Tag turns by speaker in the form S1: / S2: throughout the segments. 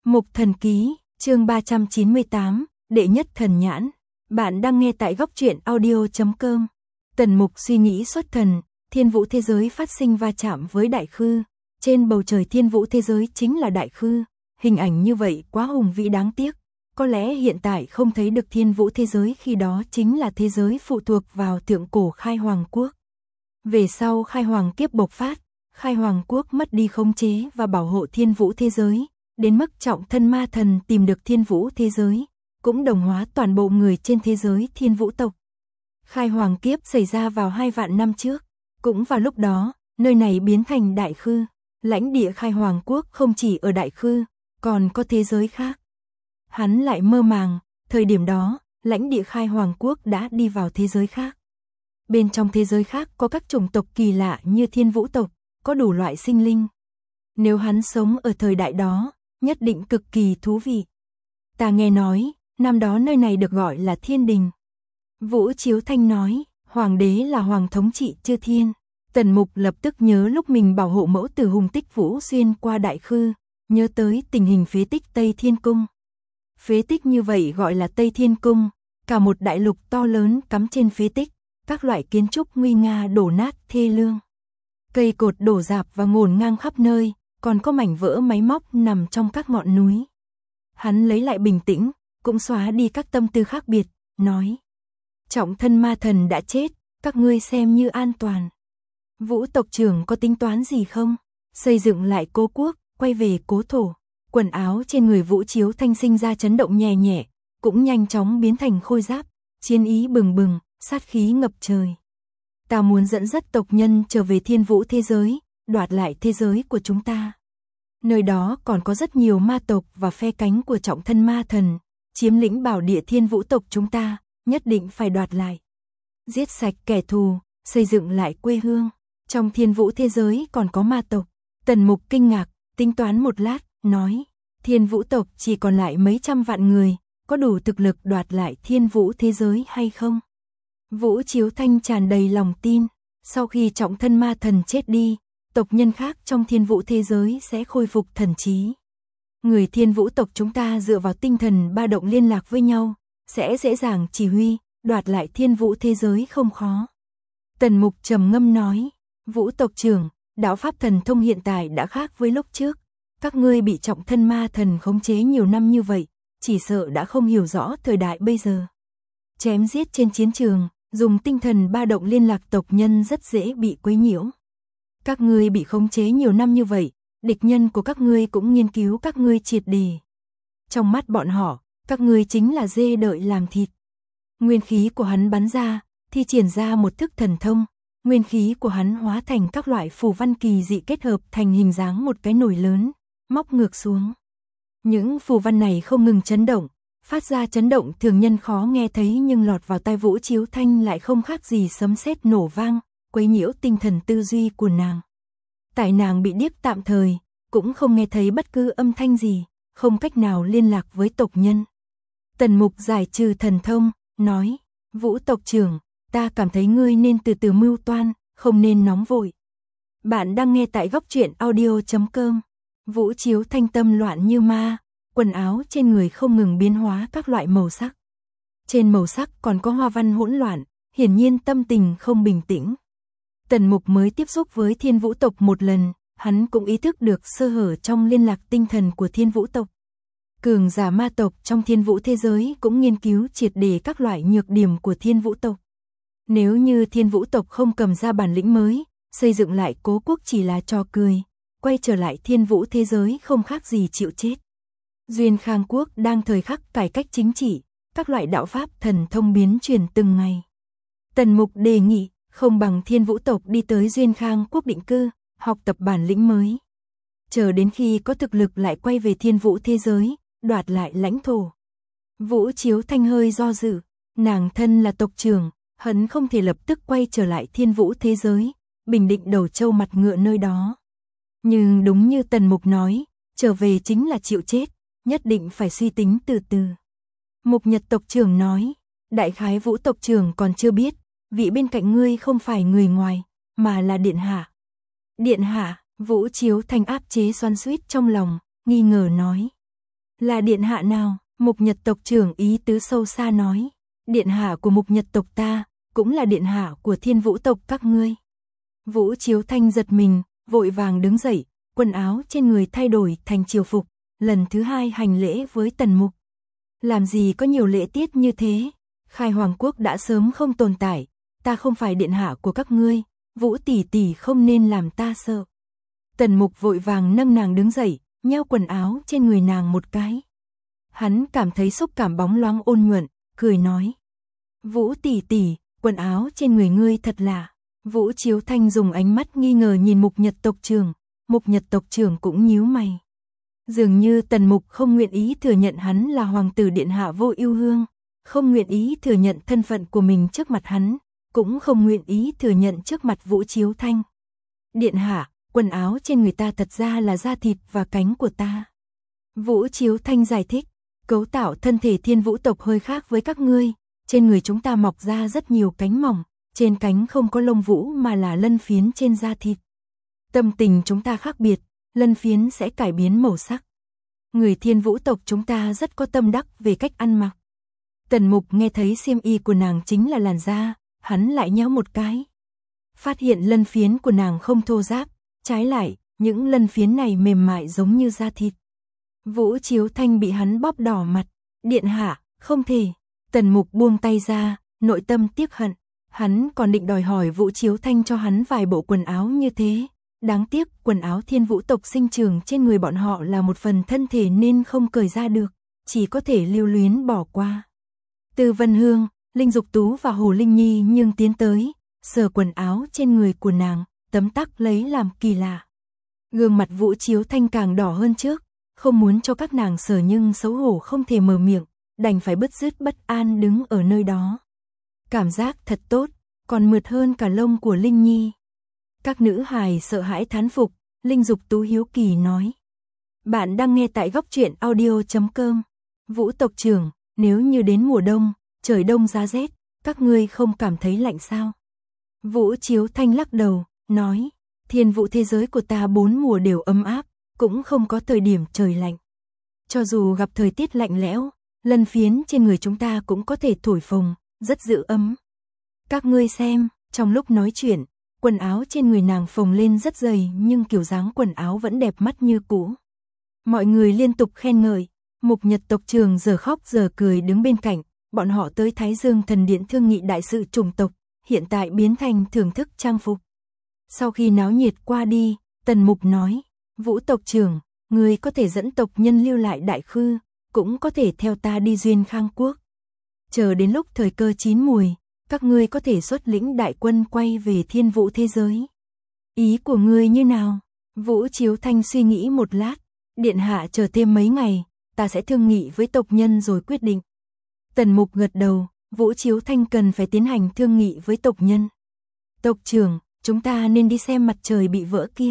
S1: Mục Thần Ký, chương 398, Đệ nhất thần nhãn. Bạn đang nghe tại góc truyện audio.com. Tần Mục suy nghĩ xuất thần, thiên vũ thế giới phát sinh va chạm với đại khư. Trên bầu trời thiên vũ thế giới chính là đại khư. Hình ảnh như vậy quá hùng vĩ đáng tiếc. Có lẽ hiện tại không thấy được thiên vũ thế giới khi đó chính là thế giới phụ thuộc vào thượng cổ Khai Hoàng Quốc. Về sau Khai Hoàng kiếp bộc phát, Khai Hoàng Quốc mất đi khống chế và bảo hộ thiên vũ thế giới. Đến mức Trọng Thân Ma Thần tìm được thiên vũ thế giới, cũng đồng hóa toàn bộ người trên thế giới thiên vũ tộc. Khai Hoàng kiếp xảy ra vào 2 vạn năm trước, cũng vào lúc đó, nơi này biến thành đại khư. Lãnh địa Khai Hoàng Quốc không chỉ ở đại khư, còn có thế giới khác. Hắn lại mơ màng, thời điểm đó, lãnh địa Khai Hoàng Quốc đã đi vào thế giới khác. Bên trong thế giới khác có các chủng tộc kỳ lạ như thiên vũ tộc, có đủ loại sinh linh. Nếu hắn sống ở thời đại đó, nhất định cực kỳ thú vị. Ta nghe nói, năm đó nơi này được gọi là Thiên Đình. Vũ Chiếu Thanh nói, Hoàng đế là hoàng thống trị chư thiên. Tần Mục lập tức nhớ lúc mình bảo hộ mẫu tử hùng tích Vũ xuyên qua đại khư, nhớ tới tình hình phế tích Tây Thiên Cung. Phế tích như vậy gọi là Tây Thiên Cung, cả một đại lục to lớn cắm trên phế tích, các loại kiến trúc nguy nga đổ nát thê lương. Cây cột đổ rạp và ngổn ngang khắp nơi, còn có mảnh vỡ máy móc nằm trong các ngọn núi. Hắn lấy lại bình tĩnh, cũng xóa đi các tâm tư khác biệt, nói: Trọng Thân Ma Thần đã chết, các ngươi xem như an toàn. Vũ tộc trưởng có tính toán gì không? Xây dựng lại cố quốc, quay về cố thổ. Quần áo trên người Vũ Chiếu Thanh sinh ra chấn động nhẹ nhẹ, cũng nhanh chóng biến thành khôi giáp, chiến ý bừng bừng, sát khí ngập trời. Ta muốn dẫn dắt tộc nhân trở về thiên vũ thế giới, đoạt lại thế giới của chúng ta. Nơi đó còn có rất nhiều ma tộc và phe cánh của Trọng Thân Ma Thần, chiếm lĩnh bảo địa thiên vũ tộc chúng ta, nhất định phải đoạt lại. Giết sạch kẻ thù, xây dựng lại quê hương. Trong thiên vũ thế giới còn có ma tộc. Tần Mục kinh ngạc, tính toán một lát, nói: Thiên vũ tộc chỉ còn lại mấy trăm vạn người, có đủ thực lực đoạt lại thiên vũ thế giới hay không? Vũ Chiếu Thanh tràn đầy lòng tin, sau khi Trọng Thân Ma Thần chết đi, tộc nhân khác trong thiên vũ thế giới sẽ khôi phục thần trí. Người thiên vũ tộc chúng ta dựa vào tinh thần ba động liên lạc với nhau, sẽ dễ dàng chỉ huy, đoạt lại thiên vũ thế giới không khó. Tần Mục trầm ngâm nói: Vũ tộc trưởng, đạo pháp thần thông hiện tại đã khác với lúc trước. Các ngươi bị Trọng Thân Ma Thần khống chế nhiều năm như vậy, chỉ sợ đã không hiểu rõ thời đại bây giờ. Chém giết trên chiến trường, dùng tinh thần ba động liên lạc tộc nhân rất dễ bị quấy nhiễu. Các ngươi bị khống chế nhiều năm như vậy, địch nhân của các ngươi cũng nghiên cứu các ngươi triệt để. Trong mắt bọn họ, các ngươi chính là dê đợi làm thịt. Nguyên khí của hắn bắn ra, thi triển ra một thức thần thông. Nguyên khí của hắn hóa thành các loại phù văn kỳ dị kết hợp thành hình dáng một cái nồi lớn, móc ngược xuống. Những phù văn này không ngừng chấn động, phát ra chấn động thường nhân khó nghe thấy nhưng lọt vào tai Vũ Chiếu Thanh lại không khác gì sấm sét nổ vang, quấy nhiễu tinh thần tư duy của nàng. Tại nàng bị điếc tạm thời, cũng không nghe thấy bất cứ âm thanh gì, không cách nào liên lạc với tộc nhân. Tần Mục giải trừ thần thông, nói: Vũ tộc trưởng, ta cảm thấy ngươi nên từ từ mưu toan, không nên nóng vội. Bạn đang nghe tại góc truyện audio.com. Vũ Chiếu Thanh tâm loạn như ma, quần áo trên người không ngừng biến hóa các loại màu sắc. Trên màu sắc còn có hoa văn hỗn loạn, hiển nhiên tâm tình không bình tĩnh. Tần Mục mới tiếp xúc với thiên vũ tộc một lần, hắn cũng ý thức được sơ hở trong liên lạc tinh thần của thiên vũ tộc. Cường giả ma tộc trong thiên vũ thế giới cũng nghiên cứu triệt để các loại nhược điểm của thiên vũ tộc. Nếu như thiên vũ tộc không cầm ra bản lĩnh mới, xây dựng lại cố quốc chỉ là trò cười, quay trở lại thiên vũ thế giới không khác gì chịu chết. Duyên Khang Quốc đang thời khắc cải cách chính trị, các loại đạo pháp thần thông biến chuyển từng ngày. Tần Mục đề nghị, không bằng thiên vũ tộc đi tới Duyên Khang Quốc định cư, học tập bản lĩnh mới. Chờ đến khi có thực lực lại quay về thiên vũ thế giới, đoạt lại lãnh thổ. Vũ Chiếu Thanh hơi do dự, nàng thân là tộc trưởng, hắn không thể lập tức quay trở lại thiên vũ thế giới, bình định đầu trâu mặt ngựa nơi đó. Nhưng đúng như Tần Mục nói, trở về chính là chịu chết, nhất định phải suy tính từ từ. Mục Nhật tộc trưởng nói, đại khái Vũ tộc trưởng còn chưa biết, vị bên cạnh ngươi không phải người ngoài, mà là điện hạ. Điện hạ, Vũ Chiếu Thanh áp chế xoắn xuýt trong lòng, nghi ngờ nói. Là điện hạ nào? Mục Nhật tộc trưởng ý tứ sâu xa nói. Điện hạ của Mục Nhật tộc ta, cũng là điện hạ của Thiên Vũ tộc các ngươi. Vũ Chiếu Thanh giật mình, vội vàng đứng dậy, quần áo trên người thay đổi thành triều phục, lần thứ hai hành lễ với Tần Mục. Làm gì có nhiều lễ tiết như thế, Khai Hoàng quốc đã sớm không tồn tại, ta không phải điện hạ của các ngươi, Vũ tỷ tỷ không nên làm ta sợ. Tần Mục vội vàng nâng nàng đứng dậy, nheo quần áo trên người nàng một cái. Hắn cảm thấy xúc cảm bóng loáng ôn nhuận, cười nói. Vũ tỷ tỷ, quần áo trên người ngươi thật lạ. Vũ Chiếu Thanh dùng ánh mắt nghi ngờ nhìn Mục Nhật tộc trưởng, Mục Nhật tộc trưởng cũng nhíu mày. Dường như Tần Mục không nguyện ý thừa nhận hắn là hoàng tử điện hạ Vô Ưu Hương, không nguyện ý thừa nhận thân phận của mình trước mặt hắn, cũng không nguyện ý thừa nhận trước mặt Vũ Chiếu Thanh. Điện hạ, quần áo trên người ta thật ra là da thịt và cánh của ta. Vũ Chiếu Thanh giải thích, cấu tạo thân thể Thiên Vũ tộc hơi khác với các ngươi, trên người chúng ta mọc ra rất nhiều cánh mỏng, trên cánh không có lông vũ mà là lân phiến trên da thịt. Tâm tình chúng ta khác biệt, lân phiến sẽ cải biến màu sắc. Người Thiên Vũ tộc chúng ta rất có tâm đắc về cách ăn mặc. Tần Mục nghe thấy xiêm y của nàng chính là làn da, hắn lại nhéo một cái. Phát hiện lân phiến của nàng không thô ráp, trái lại, những lân phiến này mềm mại giống như da thịt. Vũ Chiếu Thanh bị hắn bóp đỏ mặt, điện hạ, không thể. Tần Mục buông tay ra, nội tâm tiếc hận. Hắn còn định đòi hỏi Vũ Chiếu Thanh cho hắn vài bộ quần áo như thế. Đáng tiếc quần áo Thiên Vũ tộc sinh trưởng trên người bọn họ là một phần thân thể nên không cởi ra được, chỉ có thể lưu luyến bỏ qua. Từ Vân Hương, Linh Dục Tú và Hồ Linh Nhi nhưng tiến tới, sờ quần áo trên người của nàng, tấm tắc lấy làm kỳ lạ. Gương mặt Vũ Chiếu Thanh càng đỏ hơn trước, không muốn cho các nàng sờ nhưng xấu hổ không thể mở miệng, đành phải bứt rứt bất an đứng ở nơi đó. Cảm giác thật tốt, còn mượt hơn cả lông của Linh Nhi. Các nữ hài sợ hãi thán phục, Linh Dục Tú hiếu kỳ nói. Bạn đang nghe tại goctruyện.audio.com. Vũ tộc trưởng, nếu như đến mùa đông, trời đông giá rét, các ngươi không cảm thấy lạnh sao? Vũ Chiếu Thanh lắc đầu, nói, Thiên Vũ thế giới của ta 4 mùa đều ấm áp, cũng không có thời điểm trời lạnh. Cho dù gặp thời tiết lạnh lẽo, lân phiến trên người chúng ta cũng có thể thổi phồng, rất giữ ấm. Các ngươi xem, trong lúc nói chuyện, quần áo trên người nàng phồng lên rất dày nhưng kiểu dáng quần áo vẫn đẹp mắt như cũ. Mọi người liên tục khen ngợi, Mục Nhật tộc trưởng giờ khóc giờ cười đứng bên cạnh, bọn họ tới Thái Dương Thần Điện thương nghị đại sự chủng tộc, hiện tại biến thành thưởng thức trang phục. Sau khi náo nhiệt qua đi, Tần Mục nói, Vũ tộc trưởng, người có thể dẫn tộc nhân lưu lại Đại Khư, cũng có thể theo ta đi Duyên Khang Quốc. Chờ đến lúc thời cơ chín mùi, các ngươi có thể xuất lĩnh đại quân quay về Thiên Vũ thế giới. Ý của ngươi như nào? Vũ Chiếu Thanh suy nghĩ một lát, điện hạ chờ thêm mấy ngày, ta sẽ thương nghị với tộc nhân rồi quyết định. Tần Mục gật đầu, Vũ Chiếu Thanh cần phải tiến hành thương nghị với tộc nhân. Tộc trưởng, chúng ta nên đi xem mặt trời bị vỡ kia.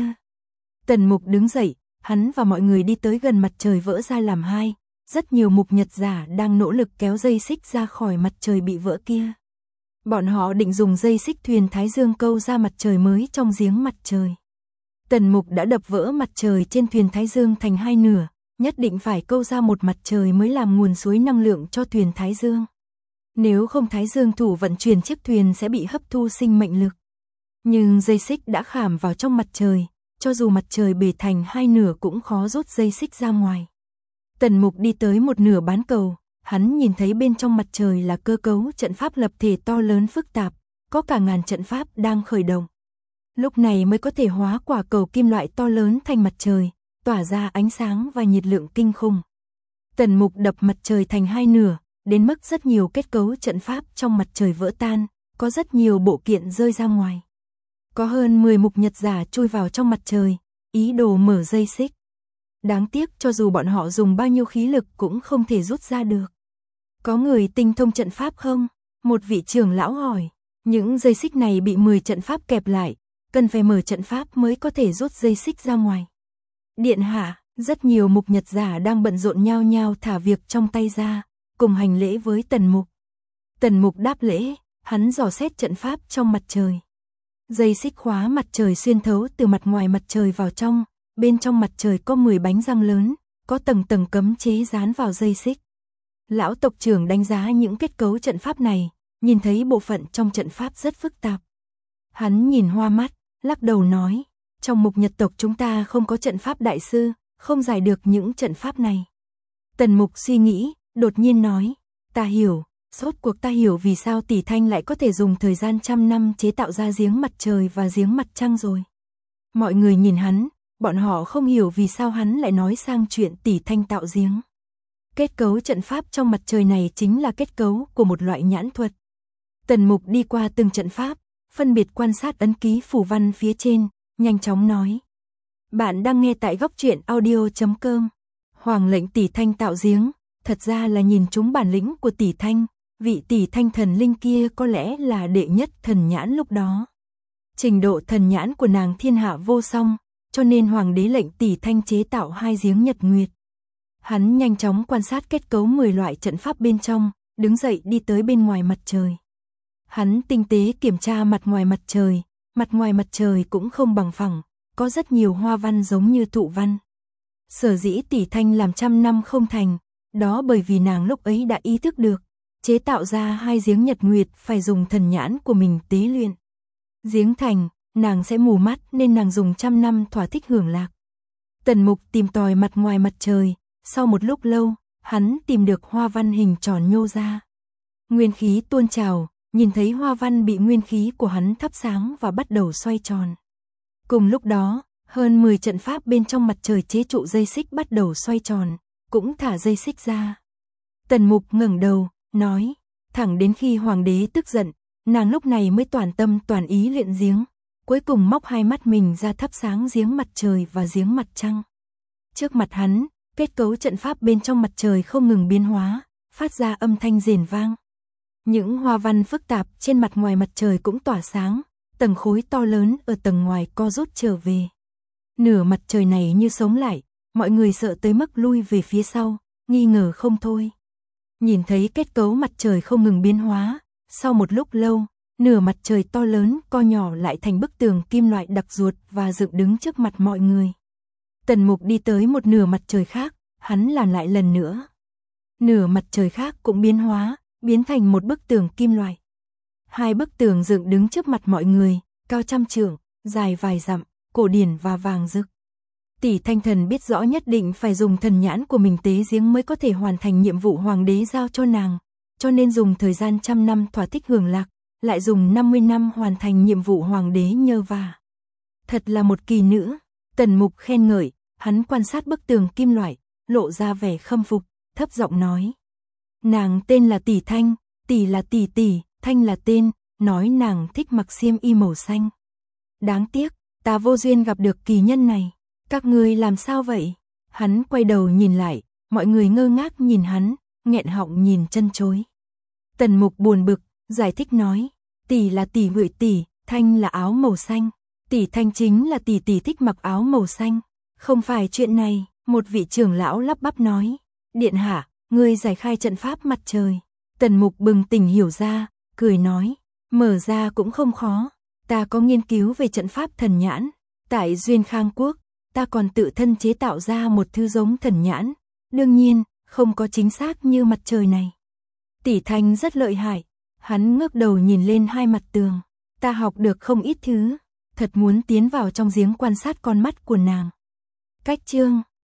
S1: Tần Mục đứng dậy, hắn và mọi người đi tới gần mặt trời vỡ ra làm hai, rất nhiều mục nhật giả đang nỗ lực kéo dây xích ra khỏi mặt trời bị vỡ kia. Bọn họ định dùng dây xích thuyền Thái Dương câu ra mặt trời mới trong giếng mặt trời. Tần Mục đã đập vỡ mặt trời trên thuyền Thái Dương thành hai nửa, nhất định phải câu ra một mặt trời mới làm nguồn suối năng lượng cho thuyền Thái Dương. Nếu không Thái Dương thủ vận chuyển chiếc thuyền sẽ bị hấp thu sinh mệnh lực. Nhưng dây xích đã khảm vào trong mặt trời, cho dù mặt trời bể thành hai nửa cũng khó rút dây xích ra ngoài. Tần Mục đi tới một nửa bán cầu, hắn nhìn thấy bên trong mặt trời là cơ cấu trận pháp lập thể to lớn phức tạp, có cả ngàn trận pháp đang khởi động. Lúc này mới có thể hóa quả cầu kim loại to lớn thành mặt trời, tỏa ra ánh sáng và nhiệt lượng kinh khủng. Tần Mục đập mặt trời thành hai nửa, đến mức rất nhiều kết cấu trận pháp trong mặt trời vỡ tan, có rất nhiều bộ kiện rơi ra ngoài. Có hơn 10 mục nhật giả chui vào trong mặt trời, ý đồ mở dây xích. Đáng tiếc cho dù bọn họ dùng bao nhiêu khí lực cũng không thể rút ra được. Có người tinh thông trận pháp không? Một vị trưởng lão hỏi. Những dây xích này bị 10 trận pháp kẹp lại, cần phải mở trận pháp mới có thể rút dây xích ra ngoài. Điện hạ, rất nhiều mục nhật giả đang bận rộn nhao nhao thả việc trong tay ra, cùng hành lễ với Tần Mục. Tần Mục đáp lễ, hắn dò xét trận pháp trong mặt trời. Dây xích khóa mặt trời xuyên thấu từ mặt ngoài mặt trời vào trong, bên trong mặt trời có 10 bánh răng lớn, có tầng tầng cấm chế dán vào dây xích. Lão tộc trưởng đánh giá những kết cấu trận pháp này, nhìn thấy bộ phận trong trận pháp rất phức tạp. Hắn nhìn hoa mắt, lắc đầu nói, trong Mục Nhật tộc chúng ta không có trận pháp đại sư, không giải được những trận pháp này. Tần Mục suy nghĩ, đột nhiên nói, ta hiểu, rốt cuộc ta hiểu vì sao Tỷ Thanh lại có thể dùng thời gian 100 năm chế tạo ra giếng mặt trời và giếng mặt trăng rồi. Mọi người nhìn hắn, bọn họ không hiểu vì sao hắn lại nói sang chuyện Tỷ Thanh tạo giếng. Kết cấu trận pháp trong mặt trời này chính là kết cấu của một loại nhãn thuật. Tần Mục đi qua từng trận pháp, phân biệt quan sát ấn ký phù văn phía trên, nhanh chóng nói. Bạn đang nghe tại góc truyện audio.com. Hoàng lệnh Tỷ Thanh tạo giếng, thật ra là nhìn trúng bản lĩnh của Tỷ Thanh, vị Tỷ Thanh thần linh kia có lẽ là đệ nhất thần nhãn lúc đó. Trình độ thần nhãn của nàng thiên hạ vô song, cho nên hoàng đế lệnh Tỷ Thanh chế tạo 2 giếng nhật nguyệt. Hắn nhanh chóng quan sát kết cấu 10 loại trận pháp bên trong, đứng dậy đi tới bên ngoài mặt trời. Hắn tinh tế kiểm tra mặt ngoài mặt trời cũng không bằng phẳng, có rất nhiều hoa văn giống như thụ văn. Sở dĩ Tỷ Thanh làm 100 năm không thành, đó bởi vì nàng lúc ấy đã ý thức được, chế tạo ra 2 giếng nhật nguyệt phải dùng thần nhãn của mình tế luyện. Giếng thành, nàng sẽ mù mắt nên nàng dùng 100 năm thỏa thích hưởng lạc. Tần Mục tìm tòi mặt ngoài mặt trời, sau một lúc lâu, hắn tìm được hoa văn hình tròn nhô ra. Nguyên khí tuôn trào, nhìn thấy hoa văn bị nguyên khí của hắn thắp sáng và bắt đầu xoay tròn. Cùng lúc đó, hơn 10 trận pháp bên trong mặt trời chế trụ dây xích bắt đầu xoay tròn, cũng thả dây xích ra. Tần Mục ngẩng đầu, nói, thẳng đến khi hoàng đế tức giận, nàng lúc này mới toàn tâm toàn ý luyện giếng, cuối cùng móc 2 mắt mình ra thắp sáng giếng mặt trời và giếng mặt trăng. Trước mặt hắn, kết cấu trận pháp bên trong mặt trời không ngừng biến hóa, phát ra âm thanh rền vang. Những hoa văn phức tạp trên mặt ngoài mặt trời cũng tỏa sáng, tầng khối to lớn ở tầng ngoài co rút trở về. Nửa mặt trời này như sống lại, mọi người sợ tới mức lui về phía sau, nghi ngờ không thôi. Nhìn thấy kết cấu mặt trời không ngừng biến hóa, sau một lúc lâu, nửa mặt trời to lớn co nhỏ lại thành bức tường kim loại đặc ruột và dựng đứng trước mặt mọi người. Tần Mục đi tới một nửa mặt trời khác, hắn làm lại lần nữa. Nửa mặt trời khác cũng biến hóa, biến thành một bức tường kim loại. 2 bức tường dựng đứng trước mặt mọi người, cao 100 trượng, dài vài dặm, cổ điển và vàng rực. Tỷ Thanh thần biết rõ nhất định phải dùng thần nhãn của mình tế giếng mới có thể hoàn thành nhiệm vụ hoàng đế giao cho nàng, cho nên dùng thời gian 100 năm thỏa thích hưởng lạc, lại dùng 50 năm hoàn thành nhiệm vụ hoàng đế nhờ vả. Thật là một kỳ nữ, Tần Mục khen ngợi, hắn quan sát bức tường kim loại, lộ ra vẻ khâm phục, thấp giọng nói. Nàng tên là Tỷ Thanh, Tỷ là tỷ tỷ, Thanh là tên, nói nàng thích mặc xiêm y màu xanh. Đáng tiếc, ta vô duyên gặp được kỳ nhân này, các ngươi làm sao vậy? Hắn quay đầu nhìn lại, mọi người ngơ ngác nhìn hắn, nghẹn họng nhìn chân chối. Tần Mục buồn bực, giải thích nói, Tỷ là tỷ muội tỷ, Thanh là áo màu xanh, Tỷ Thanh chính là tỷ tỷ thích mặc áo màu xanh. Không phải chuyện này, một vị trưởng lão lắp bắp nói, điện hạ, ngươi giải khai trận pháp mặt trời. Tần Mục bừng tỉnh hiểu ra, cười nói, mở ra cũng không khó, ta có nghiên cứu về trận pháp thần nhãn, tại Duyên Khang Quốc, ta còn tự thân chế tạo ra một thứ giống thần nhãn, đương nhiên, không có chính xác như mặt trời này. Tỷ Thanh rất lợi hại, hắn ngước đầu nhìn lên 2 mặt tường, ta học được không ít thứ, thật muốn tiến vào trong giếng quan sát con mắt của nàng. Cách chương